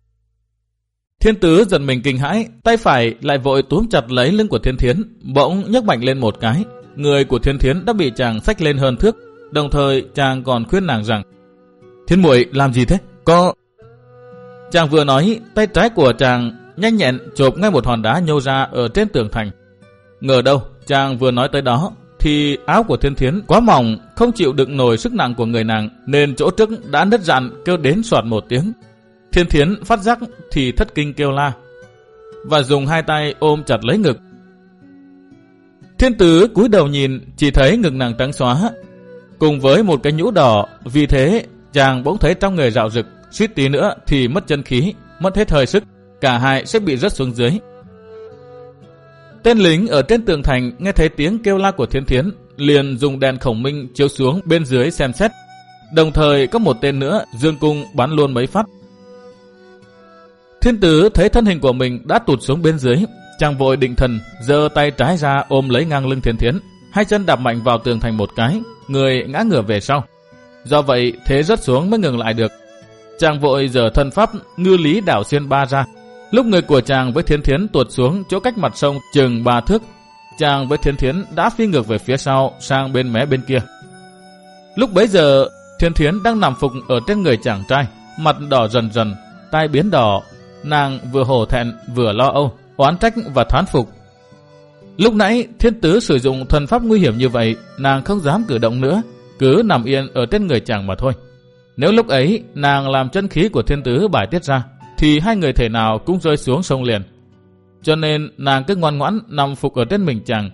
Thiên tứ giật mình kinh hãi, tay phải lại vội túm chặt lấy lưng của Thiên Thiến, bỗng nhấc mạnh lên một cái. Người của Thiên Thiến đã bị chàng xách lên hơn thước, đồng thời chàng còn khuyên nàng rằng: Thiên muội làm gì thế? Có... Chàng vừa nói, tay trái của chàng nhanh nhẹn chộp ngay một hòn đá nhô ra ở trên tường thành. Ngờ đâu, chàng vừa nói tới đó, thì áo của Thiên Thiến quá mỏng, không chịu đựng nổi sức nặng của người nàng, nên chỗ trước đã nứt rạn kêu đến soạt một tiếng. Thiên Thiến phát giác thì thất kinh kêu la, và dùng hai tay ôm chặt lấy ngực. Thiên Tứ cúi đầu nhìn, chỉ thấy ngực nàng trắng xóa, cùng với một cái nhũ đỏ. Vì thế chàng bỗng thấy trong người rạo rực, suýt tí nữa thì mất chân khí, mất hết hơi sức, cả hai sẽ bị rớt xuống dưới. Tên lính ở trên tường thành nghe thấy tiếng kêu la của Thiên Thiến, liền dùng đèn khổng minh chiếu xuống bên dưới xem xét. Đồng thời có một tên nữa dương cung bắn luôn mấy phát. Thiên Tứ thấy thân hình của mình đã tụt xuống bên dưới, chàng vội định thần, giơ tay trái ra ôm lấy ngang lưng Thiên Thiến, hai chân đạp mạnh vào tường thành một cái, người ngã ngửa về sau. Do vậy thế rớt xuống mới ngừng lại được. Chàng vội giở thân pháp ngư lý đảo xuyên ba ra. Lúc người của chàng với Thiên Thiến tuột xuống chỗ cách mặt sông chừng ba thước, chàng với Thiên Thiến đã phi ngược về phía sau sang bên mé bên kia. Lúc bấy giờ Thiên Thiến đang nằm phục ở trên người chàng trai, mặt đỏ dần dần, tai biến đỏ. Nàng vừa hổ thẹn vừa lo âu, oán trách và thán phục. Lúc nãy Thiên Tứ sử dụng thần pháp nguy hiểm như vậy, nàng không dám cử động nữa, cứ nằm yên ở trên người chàng mà thôi. Nếu lúc ấy nàng làm chân khí của Thiên Tứ bài tiết ra, thì hai người thể nào cũng rơi xuống sông liền. Cho nên nàng cứ ngoan ngoãn nằm phục ở trên mình chàng.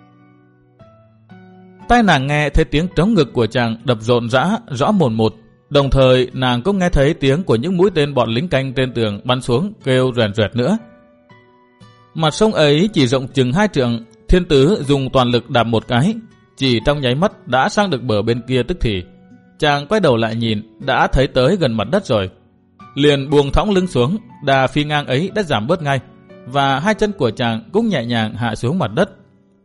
Tai nàng nghe thấy tiếng trống ngực của chàng đập rộn rã rõ mồn một. Đồng thời nàng cũng nghe thấy tiếng của những mũi tên bọn lính canh trên tường bắn xuống kêu rèn rẹt nữa. Mặt sông ấy chỉ rộng chừng hai trượng. Thiên Tứ dùng toàn lực đạp một cái, chỉ trong nháy mắt đã sang được bờ bên kia tức thì. Chàng quay đầu lại nhìn, đã thấy tới gần mặt đất rồi. Liền buông thõng lưng xuống, đà phi ngang ấy đã giảm bớt ngay, và hai chân của chàng cũng nhẹ nhàng hạ xuống mặt đất.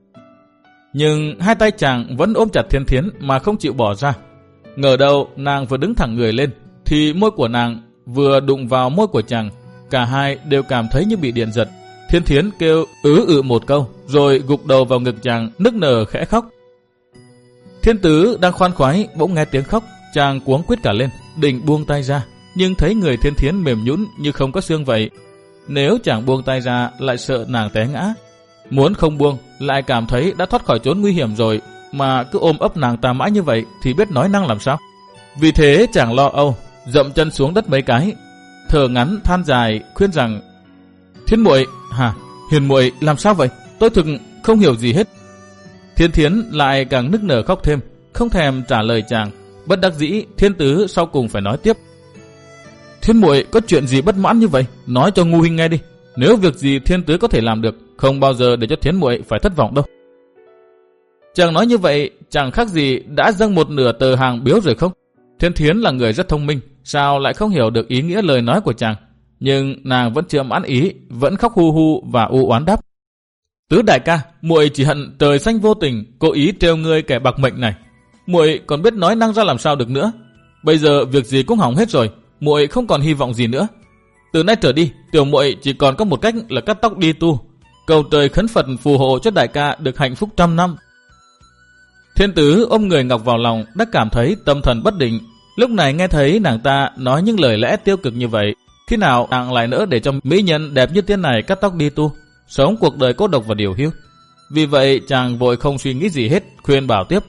Nhưng hai tay chàng vẫn ôm chặt Thiên Thiến mà không chịu bỏ ra. Ngờ đâu nàng vừa đứng thẳng người lên, thì môi của nàng vừa đụng vào môi của chàng. Cả hai đều cảm thấy như bị điện giật. Thiên Thiến kêu ứ ự một câu, rồi gục đầu vào ngực chàng, nức nở khẽ khóc. Thiên Tứ đang khoan khoái bỗng nghe tiếng khóc, chàng cuống quýt cả lên, định buông tay ra, nhưng thấy người Thiên Thiến mềm nhũn như không có xương vậy. Nếu chàng buông tay ra lại sợ nàng té ngã, muốn không buông lại cảm thấy đã thoát khỏi chốn nguy hiểm rồi, mà cứ ôm ấp nàng ta mãi như vậy thì biết nói năng làm sao. Vì thế chàng lo âu, dậm chân xuống đất mấy cái, thở ngắn than dài khuyên rằng: Thiên muội, hả, Hiền muội làm sao vậy? Tôi thực không hiểu gì hết. Thiên Thiến lại càng nức nở khóc thêm, không thèm trả lời chàng. Bất đắc dĩ, Thiên Tứ sau cùng phải nói tiếp: Thiên muội có chuyện gì bất mãn như vậy, nói cho ngu huynh nghe đi. Nếu việc gì Thiên Tứ có thể làm được, không bao giờ để cho Thiên muội phải thất vọng đâu. Chàng nói như vậy chẳng khác gì đã dâng một nửa tờ hàng biếu rồi không? Thiên Thiến là người rất thông minh, sao lại không hiểu được ý nghĩa lời nói của chàng? Nhưng nàng vẫn chưa mãn ý, vẫn khóc hu hu và u oán đáp: Tứ đại ca, muội chỉ hận trời xanh vô tình, cố ý trêu ngươi kẻ bạc mệnh này. Muội còn biết nói năng ra làm sao được nữa. Bây giờ việc gì cũng hỏng hết rồi, muội không còn hy vọng gì nữa. Từ nay trở đi, tiểu muội chỉ còn có một cách là cắt tóc đi tu, cầu trời khấn Phật phù hộ cho đại ca được hạnh phúc trăm năm. Thiên Tứ ôm người ngọc vào lòng, đã cảm thấy tâm thần bất định. Lúc này nghe thấy nàng ta nói những lời lẽ tiêu cực như vậy, khi nào nàng lại nỡ để cho mỹ nhân đẹp như tiên này cắt tóc đi tu, sống cuộc đời cô độc và điều hiu. Vì vậy chàng vội không suy nghĩ gì hết, khuyên bảo tiếp: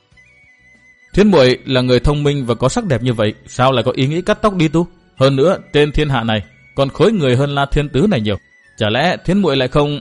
Thiên muội là người thông minh và có sắc đẹp như vậy, sao lại có ý nghĩ cắt tóc đi tu? Hơn nữa trên thiên hạ này còn khối người hơn La Thiên Tứ này nhiều, chả lẽ Thiên muội lại không...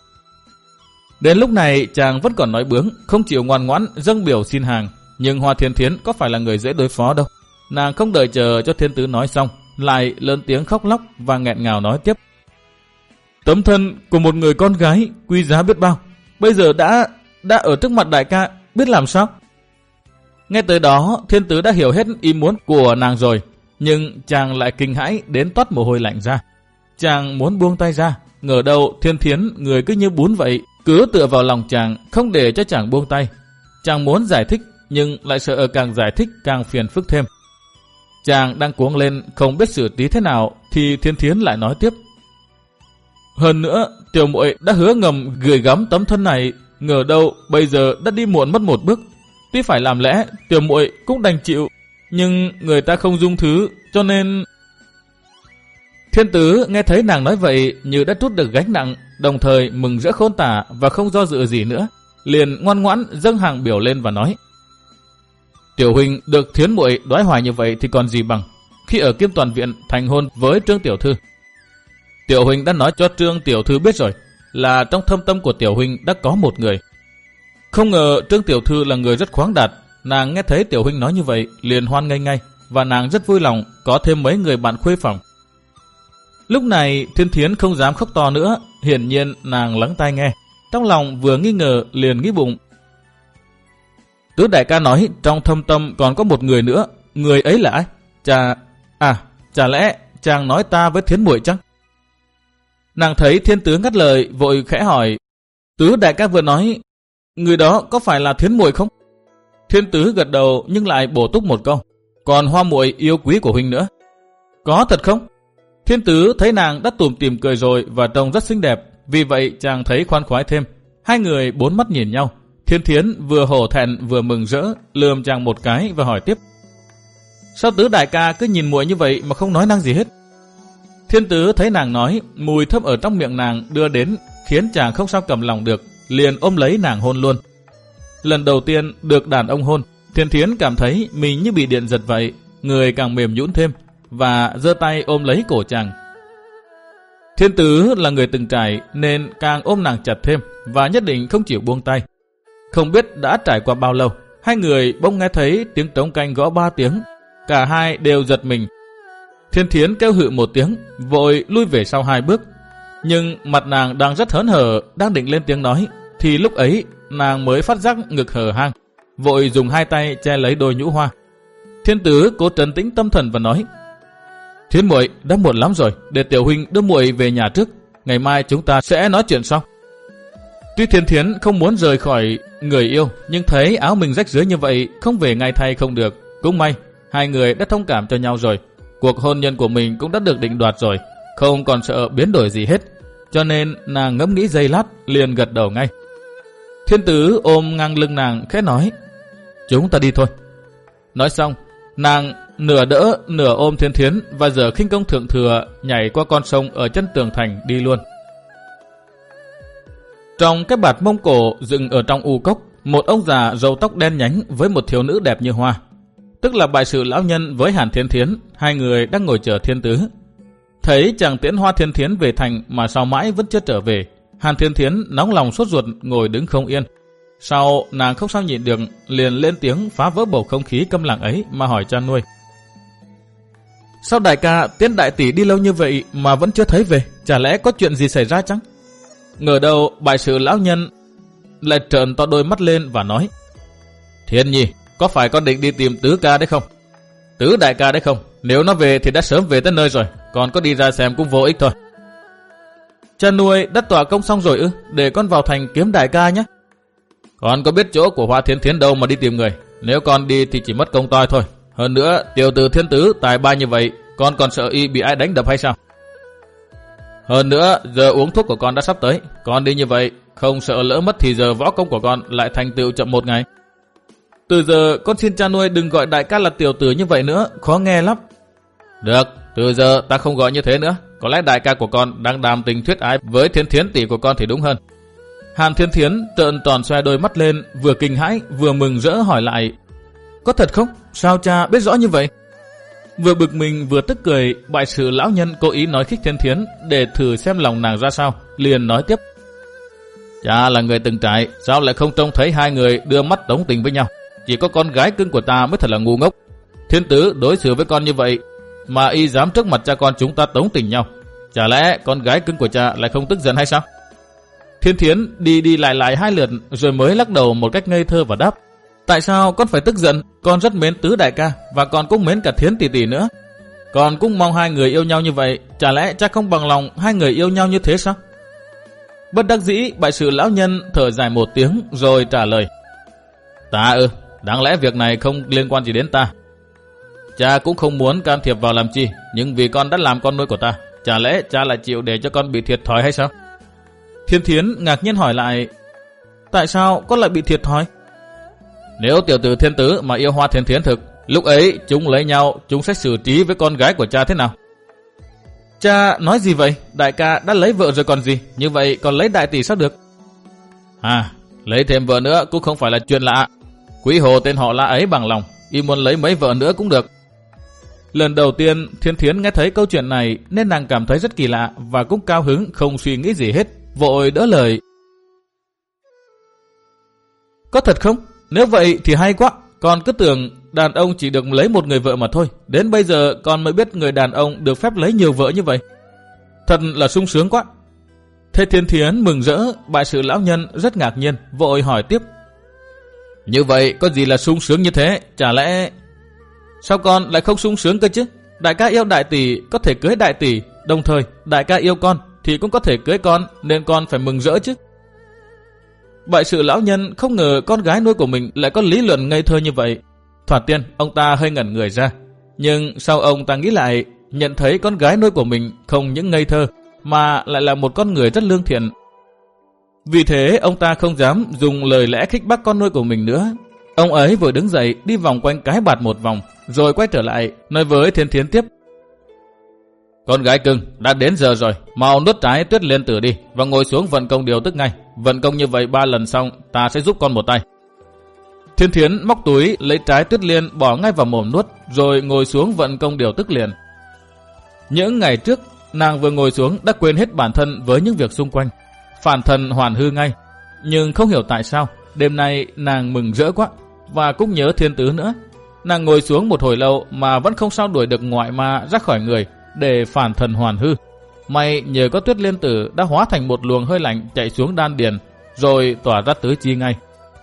Đến lúc này chàng vẫn còn nói bướng, không chịu ngoan ngoãn dâng biểu xin hàng. Nhưng Hoa Thiên Thiến có phải là người dễ đối phó đâu. Nàng không đợi chờ cho Thiên Tứ nói xong, lại lớn tiếng khóc lóc và nghẹn ngào nói tiếp. Tấm thân của một người con gái quý giá biết bao, bây giờ đã đã ở trước mặt đại ca, biết làm sao? Nghe tới đó, Thiên Tứ đã hiểu hết ý muốn của nàng rồi, nhưng chàng lại kinh hãi đến toát mồ hôi lạnh ra. Chàng muốn buông tay ra, ngờ đâu Thiên Thiến người cứ như bún vậy, cứ tựa vào lòng chàng, không để cho chàng buông tay. Chàng muốn giải thích, nhưng lại sợ càng giải thích càng phiền phức thêm. Chàng đang cuống lên, không biết xử trí thế nào, thì Thiên Thiến lại nói tiếp. Hơn nữa, tiểu muội đã hứa ngầm gửi gắm tấm thân này, ngờ đâu bây giờ đã đi muộn mất một bước. Tuy phải làm lẽ, tiểu muội cũng đành chịu, nhưng người ta không dung thứ, cho nên... Thiên Tứ nghe thấy nàng nói vậy như đã trút được gánh nặng, đồng thời mừng rỡ khôn tả và không do dự gì nữa, liền ngoan ngoãn dâng hàng biểu lên và nói. Tiểu huynh được Thiến muội đoái hoài như vậy thì còn gì bằng khi ở Kim Toàn viện thành hôn với Trương tiểu thư. Tiểu huynh đã nói cho Trương tiểu thư biết rồi, là trong thâm tâm của tiểu huynh đã có một người. Không ngờ Trương tiểu thư là người rất khoáng đạt, nàng nghe thấy tiểu huynh nói như vậy liền hoan nghênh ngay, và nàng rất vui lòng có thêm mấy người bạn khuê phòng. Lúc này Thiên Thiến không dám khóc to nữa, hiển nhiên nàng lắng tai nghe, trong lòng vừa nghi ngờ liền nghĩ bụng. Tứ đại ca nói trong thâm tâm còn có một người nữa, người ấy là ai? Chà, à, chả lẽ chàng nói ta với Thiến muội chăng? Nàng thấy Thiên Tứ ngắt lời, vội khẽ hỏi. Tứ đại ca vừa nói, người đó có phải là Thiến muội không? Thiên Tứ gật đầu nhưng lại bổ túc một câu. Còn Hoa muội yêu quý của huynh nữa. Có thật không? Thiên Tứ thấy nàng đã tủm tỉm cười rồi và trông rất xinh đẹp, vì vậy chàng thấy khoan khoái thêm. Hai người bốn mắt nhìn nhau. Thiên Thiến vừa hổ thẹn vừa mừng rỡ, lườm chàng một cái và hỏi tiếp. Sao Tứ đại ca cứ nhìn muội như vậy mà không nói năng gì hết? Thiên Tứ thấy nàng nói, mùi thơm ở trong miệng nàng đưa đến khiến chàng không sao cầm lòng được, liền ôm lấy nàng hôn luôn. Lần đầu tiên được đàn ông hôn, Thiên Thiến cảm thấy mình như bị điện giật vậy, người càng mềm nhũn thêm và giơ tay ôm lấy cổ chàng. Thiên Tứ là người từng trải nên càng ôm nàng chặt thêm và nhất định không chịu buông tay. Không biết đã trải qua bao lâu, hai người bỗng nghe thấy tiếng trống canh gõ ba tiếng, cả hai đều giật mình. Thiên Thiến kêu hự một tiếng, vội lui về sau hai bước. Nhưng mặt nàng đang rất hớn hở, đang định lên tiếng nói, thì lúc ấy nàng mới phát giác ngực hở hang, vội dùng hai tay che lấy đôi nhũ hoa. Thiên Tứ cố trấn tĩnh tâm thần và nói. Thiến muội đã muộn lắm rồi, để tiểu huynh đưa muội về nhà trước, ngày mai chúng ta sẽ nói chuyện sau. Tuy Thiên Thiến không muốn rời khỏi người yêu, nhưng thấy áo mình rách rưới như vậy, không về ngay thay không được. Cũng may, hai người đã thông cảm cho nhau rồi. Cuộc hôn nhân của mình cũng đã được định đoạt rồi, không còn sợ biến đổi gì hết. Cho nên nàng ngẫm nghĩ giây lát, liền gật đầu ngay. Thiên Tứ ôm ngang lưng nàng khẽ nói. Chúng ta đi thôi. Nói xong, nàng nửa đỡ nửa ôm Thiên Thiến và giờ khinh công thượng thừa nhảy qua con sông ở chân tường thành đi luôn. Trong cái bạt Mông Cổ dựng ở trong u cốc, một ông già râu tóc đen nhánh với một thiếu nữ đẹp như hoa, tức là Bại Sự lão nhân với Hàn Thiên Thiến, hai người đang ngồi chờ Thiên Tứ. Thấy chàng tiễn Hoa Thiên Thiến về thành mà sao mãi vẫn chưa trở về, Hàn Thiên Thiến nóng lòng sốt ruột ngồi đứng không yên. Sau nàng không sao nhịn được, liền lên tiếng phá vỡ bầu không khí câm lặng ấy mà hỏi cha nuôi. Sao đại ca tiễn đại tỷ đi lâu như vậy mà vẫn chưa thấy về? Chả lẽ có chuyện gì xảy ra chăng? Ngờ đâu Bại Sự lão nhân lại trợn to đôi mắt lên và nói. Thiên nhi, có phải con định đi tìm Tứ ca đấy không? Tứ đại ca đấy không? Nếu nó về thì đã sớm về tới nơi rồi, còn có đi ra xem cũng vô ích thôi. Cha nuôi đã tỏa công xong rồi ư? Để con vào thành kiếm đại ca nhé. Con có biết chỗ của Hoa Thiên Thiến đâu mà đi tìm người? Nếu con đi thì chỉ mất công toi thôi. Hơn nữa, tiểu tử Thiên Tứ tài ba như vậy, con còn sợ y bị ai đánh đập hay sao? Hơn nữa, giờ uống thuốc của con đã sắp tới, con đi như vậy, không sợ lỡ mất thì giờ võ công của con lại thành tựu chậm một ngày. Từ giờ con xin cha nuôi đừng gọi đại ca là tiểu tử như vậy nữa, khó nghe lắm. Được, từ giờ ta không gọi như thế nữa, có lẽ đại ca của con đang đàm tình thuyết ái với Thiên Thiến tỷ của con thì đúng hơn. Hàn Thiên Thiến trợn tròn xoe đôi mắt lên, vừa kinh hãi vừa mừng rỡ hỏi lại. Có thật không? Sao cha biết rõ như vậy? Vừa bực mình vừa tức cười, Bại Sự lão nhân cố ý nói khích Thiên Thiến để thử xem lòng nàng ra sao, liền nói tiếp. Cha là người từng trải, sao lại không trông thấy hai người đưa mắt đóng tình với nhau? Chỉ có con gái cưng của ta mới thật là ngu ngốc. Thiên Tứ đối xử với con như vậy, mà y dám trước mặt cha con chúng ta tống tình nhau. Chả lẽ con gái cưng của cha lại không tức giận hay sao? Thiên Thiến đi đi lại lại hai lượt rồi mới lắc đầu một cách ngây thơ và đáp: Tại sao con phải tức giận? Con rất mến Tứ đại ca và con cũng mến cả Thiến tỷ tỷ nữa. Con cũng mong hai người yêu nhau như vậy. Chả lẽ cha không bằng lòng hai người yêu nhau như thế sao? Bất đắc dĩ, bại sự lão nhân thở dài một tiếng rồi trả lời: Ta ư, đáng lẽ việc này không liên quan gì đến ta. Cha cũng không muốn can thiệp vào làm chi, nhưng vì con đã làm con nuôi của ta, chả lẽ cha lại chịu để cho con bị thiệt thòi hay sao? Thiên Thiến ngạc nhiên hỏi lại: Tại sao con lại bị thiệt thòi? Nếu tiểu tử Thiên Tứ mà yêu Hoa Thiên Thiến thực, lúc ấy chúng lấy nhau, chúng sẽ xử trí với con gái của cha thế nào? Cha nói gì vậy? Đại ca đã lấy vợ rồi còn gì, như vậy còn lấy đại tỷ sao được? À, lấy thêm vợ nữa cũng không phải là chuyện lạ. Quý hồ tên họ La ấy bằng lòng, y muốn lấy mấy vợ nữa cũng được. Lần đầu tiên Thiên Thiến nghe thấy câu chuyện này nên nàng cảm thấy rất kỳ lạ và cũng cao hứng không suy nghĩ gì hết, vội đỡ lời: Có thật không? Nếu vậy thì hay quá. Con cứ tưởng đàn ông chỉ được lấy một người vợ mà thôi. Đến bây giờ con mới biết người đàn ông được phép lấy nhiều vợ như vậy. Thật là sung sướng quá. Thế Thiên Thiến mừng rỡ, bại sự lão nhân rất ngạc nhiên, vội hỏi tiếp: Như vậy có gì là sung sướng như thế? Chả lẽ... Sao con lại không sung sướng cơ chứ? Đại ca yêu đại tỷ có thể cưới đại tỷ, đồng thời đại ca yêu con thì cũng có thể cưới con, nên con phải mừng rỡ chứ. Bại sự lão nhân không ngờ con gái nuôi của mình lại có lý luận ngây thơ như vậy. Thoạt tiên ông ta hơi ngẩn người ra, nhưng sau ông ta nghĩ lại, nhận thấy con gái nuôi của mình không những ngây thơ mà lại là một con người rất lương thiện. Vì thế ông ta không dám dùng lời lẽ khích bác con nuôi của mình nữa. Ông ấy vội đứng dậy đi vòng quanh cái bạt một vòng, rồi quay trở lại nói với Thiên Thiến tiếp: Con gái cưng, đã đến giờ rồi, mau nuốt trái Tuyết Liên Tử đi và ngồi xuống vận công điều tức ngay. Vận công như vậy ba lần xong, ta sẽ giúp con một tay. Thiên Thiến móc túi lấy trái Tuyết Liên bỏ ngay vào mồm nuốt, rồi ngồi xuống vận công điều tức liền. Những ngày trước, nàng vừa ngồi xuống đã quên hết bản thân với những việc xung quanh, phản thần hoàn hư ngay. Nhưng không hiểu tại sao đêm nay nàng mừng rỡ quá và cũng nhớ Thiên Tứ nữa. Nàng ngồi xuống một hồi lâu mà vẫn không sao đuổi được ngoại ma ra khỏi người để phản thần hoàn hư. May nhờ có Tuyết Liên Tử đã hóa thành một luồng hơi lạnh chạy xuống đan điền, rồi tỏa ra tứ chi ngay.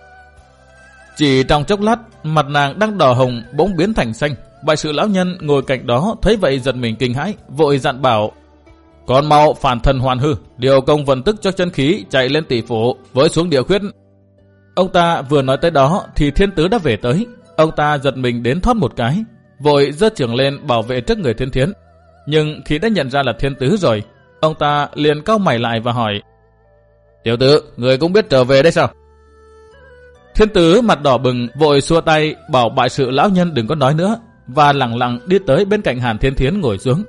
Chỉ trong chốc lát, mặt nàng đang đỏ hồng bỗng biến thành xanh. Bại sự lão nhân ngồi cạnh đó thấy vậy giật mình kinh hãi, vội dặn bảo: Con mau phản thần hoàn hư, điều công vận tức cho chân khí chạy lên tỷ phủ với xuống địa khuyết. Ông ta vừa nói tới đó thì Thiên Tứ đã về tới. Ông ta giật mình đến thoát một cái, vội giơ chưởng lên bảo vệ trước người Thiên Thiến. Nhưng khi đã nhận ra là Thiên Tứ rồi, ông ta liền cau mày lại và hỏi: Tiểu tử, người cũng biết trở về đấy sao? Thiên Tứ mặt đỏ bừng vội xua tay bảo bại sự lão nhân đừng có nói nữa, và lặng lặng đi tới bên cạnh Hàn Thiên Thiến ngồi xuống.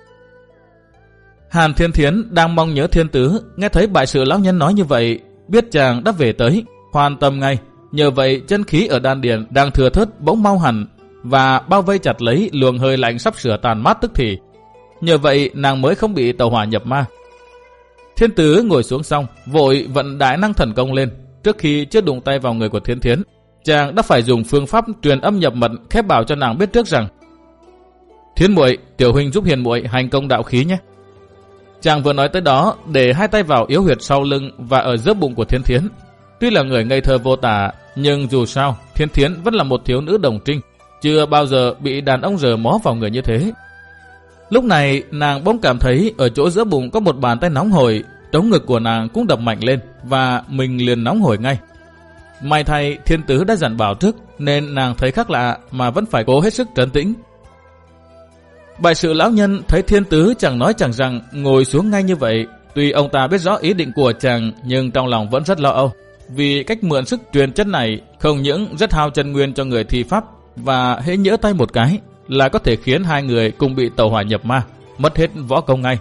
Hàn Thiên Thiến đang mong nhớ Thiên Tứ, nghe thấy bại sự lão nhân nói như vậy, biết chàng đã về tới, hoàn tâm ngay. Nhờ vậy chân khí ở đan điền đang thừa thớt bỗng mau hẳn và bao vây chặt lấy luồng hơi lạnh sắp sửa tàn mát tức thì. Nhờ vậy nàng mới không bị tẩu hỏa nhập ma. Thiên Tứ ngồi xuống xong, vội vận đại năng thần công lên. Trước khi chưa đụng tay vào người của Thiên Thiến, chàng đã phải dùng phương pháp truyền âm nhập mật khép bảo cho nàng biết trước rằng: Thiến muội, tiểu huynh giúp hiền muội hành công đạo khí nhé. Chàng vừa nói tới đó, để hai tay vào yếu huyệt sau lưng và ở giữa bụng của Thiên Thiến. Tuy là người ngây thơ vô tả, nhưng dù sao Thiên Thiến vẫn là một thiếu nữ đồng trinh, chưa bao giờ bị đàn ông rờ mó vào người như thế. Lúc này nàng bỗng cảm thấy ở chỗ giữa bụng có một bàn tay nóng hổi, trống ngực của nàng cũng đập mạnh lên và mình liền nóng hổi ngay. May thay Thiên Tứ đã dặn bảo trước nên nàng thấy khác lạ mà vẫn phải cố hết sức trấn tĩnh. Bại sự lão nhân thấy Thiên Tứ chẳng nói chẳng rằng ngồi xuống ngay như vậy. Tuy ông ta biết rõ ý định của chàng nhưng trong lòng vẫn rất lo âu, vì cách mượn sức truyền chất này không những rất hao chân nguyên cho người thi pháp, và hễ nhỡ tay một cái là có thể khiến hai người cùng bị tẩu hỏa nhập ma, mất hết võ công ngay.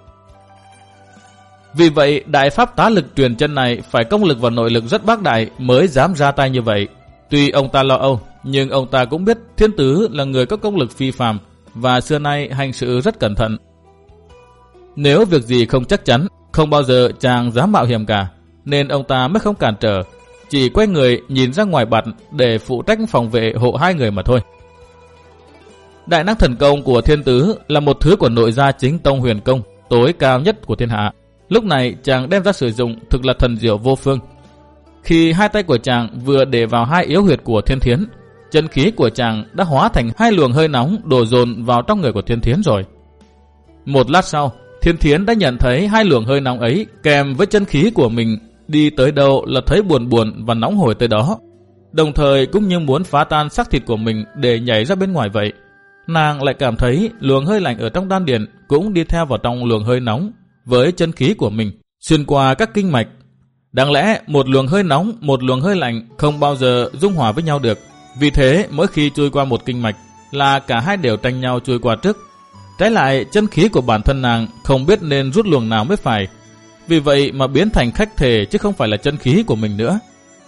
Vì vậy đại pháp tá lực truyền chân này phải công lực và nội lực rất bác đại mới dám ra tay như vậy. Tuy ông ta lo âu, nhưng ông ta cũng biết Thiên Tứ là người có công lực phi phàm và xưa nay hành sự rất cẩn thận. Nếu việc gì không chắc chắn, không bao giờ chàng dám mạo hiểm cả, nên ông ta mới không cản trở, chỉ quay người nhìn ra ngoài bạt để phụ trách phòng vệ hộ hai người mà thôi. Đại năng thần công của thiên tứ là một thứ của nội gia chính tông huyền công, tối cao nhất của thiên hạ. Lúc này chàng đem ra sử dụng thực là thần diệu vô phương. Khi hai tay của chàng vừa để vào hai yếu huyệt của Thiên Thiến, chân khí của chàng đã hóa thành hai luồng hơi nóng đổ dồn vào trong người của Thiên Thiến rồi. Một lát sau, Thiên Thiến đã nhận thấy hai luồng hơi nóng ấy kèm với chân khí của mình đi tới đâu là thấy buồn buồn và nóng hổi tới đó. Đồng thời cũng như muốn phá tan xác thịt của mình để nhảy ra bên ngoài vậy. Nàng lại cảm thấy luồng hơi lạnh ở trong đan điền cũng đi theo vào trong luồng hơi nóng với chân khí của mình, xuyên qua các kinh mạch. Đáng lẽ một luồng hơi nóng, một luồng hơi lạnh không bao giờ dung hòa với nhau được. Vì thế mỗi khi chui qua một kinh mạch là cả hai đều tranh nhau chui qua trước. Trái lại chân khí của bản thân nàng không biết nên rút luồng nào mới phải. Vì vậy mà biến thành khách thể chứ không phải là chân khí của mình nữa.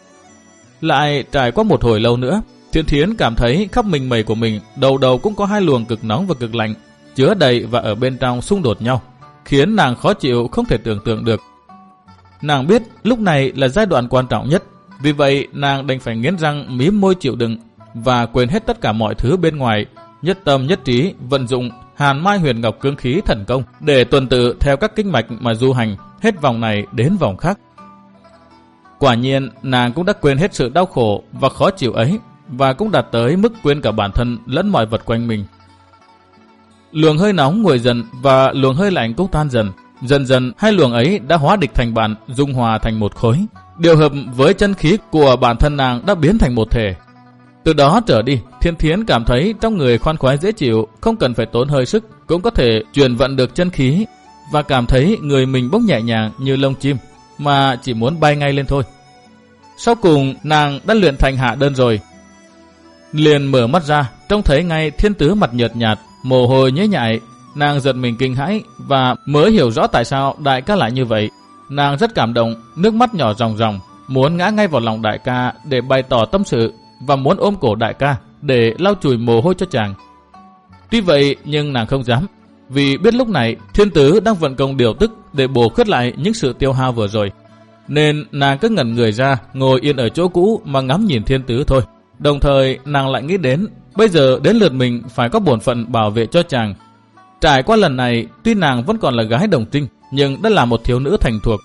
Lại trải qua một hồi lâu nữa, Thiên Thiến cảm thấy khắp mình mẩy của mình đầu đầu cũng có hai luồng cực nóng và cực lạnh chứa đầy và ở bên trong xung đột nhau, khiến nàng khó chịu không thể tưởng tượng được. Nàng biết lúc này là giai đoạn quan trọng nhất, vì vậy nàng đành phải nghiến răng mím môi chịu đựng và quên hết tất cả mọi thứ bên ngoài, nhất tâm nhất trí vận dụng Hàn Mai Huyền Ngọc Cương Khí thần công để tuần tự theo các kinh mạch mà du hành hết vòng này đến vòng khác. Quả nhiên nàng cũng đã quên hết sự đau khổ và khó chịu ấy, và cũng đạt tới mức quên cả bản thân lẫn mọi vật quanh mình. Luồng hơi nóng nguội dần và luồng hơi lạnh cũng tan dần. Dần dần hai luồng ấy đã hóa địch thành bạn, dung hòa thành một khối. Điều hợp với chân khí của bản thân nàng đã biến thành một thể. Từ đó trở đi, Thiên Thiến cảm thấy trong người khoan khoái dễ chịu, không cần phải tốn hơi sức cũng có thể truyền vận được chân khí, và cảm thấy người mình bốc nhẹ nhàng như lông chim mà chỉ muốn bay ngay lên thôi. Sau cùng nàng đã luyện thành hạ đơn rồi. Liền mở mắt ra, trông thấy ngay Thiên Tứ mặt nhợt nhạt, mồ hôi nhễ nhại. Nàng giật mình kinh hãi và mới hiểu rõ tại sao đại ca lại như vậy. Nàng rất cảm động, nước mắt nhỏ ròng ròng, muốn ngã ngay vào lòng đại ca để bày tỏ tâm sự và muốn ôm cổ đại ca để lau chùi mồ hôi cho chàng. Tuy vậy nhưng nàng không dám, vì biết lúc này Thiên Tứ đang vận công điều tức để bổ khuyết lại những sự tiêu hao vừa rồi. Nên nàng cứ ngẩn người ra, ngồi yên ở chỗ cũ mà ngắm nhìn Thiên Tứ thôi. Đồng thời nàng lại nghĩ đến bây giờ đến lượt mình phải có bổn phận bảo vệ cho chàng. Trải qua lần này, tuy nàng vẫn còn là gái đồng trinh, nhưng đã là một thiếu nữ thành thuộc.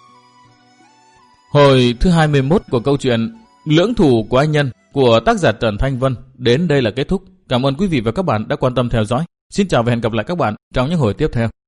Hồi thứ hai mươi mốt của câu chuyện Lưỡng Thủ Quái Nhân của tác giả Trần Thanh Vân đến đây là kết thúc. Cảm ơn quý vị và các bạn đã quan tâm theo dõi. Xin chào và hẹn gặp lại các bạn trong những hồi tiếp theo.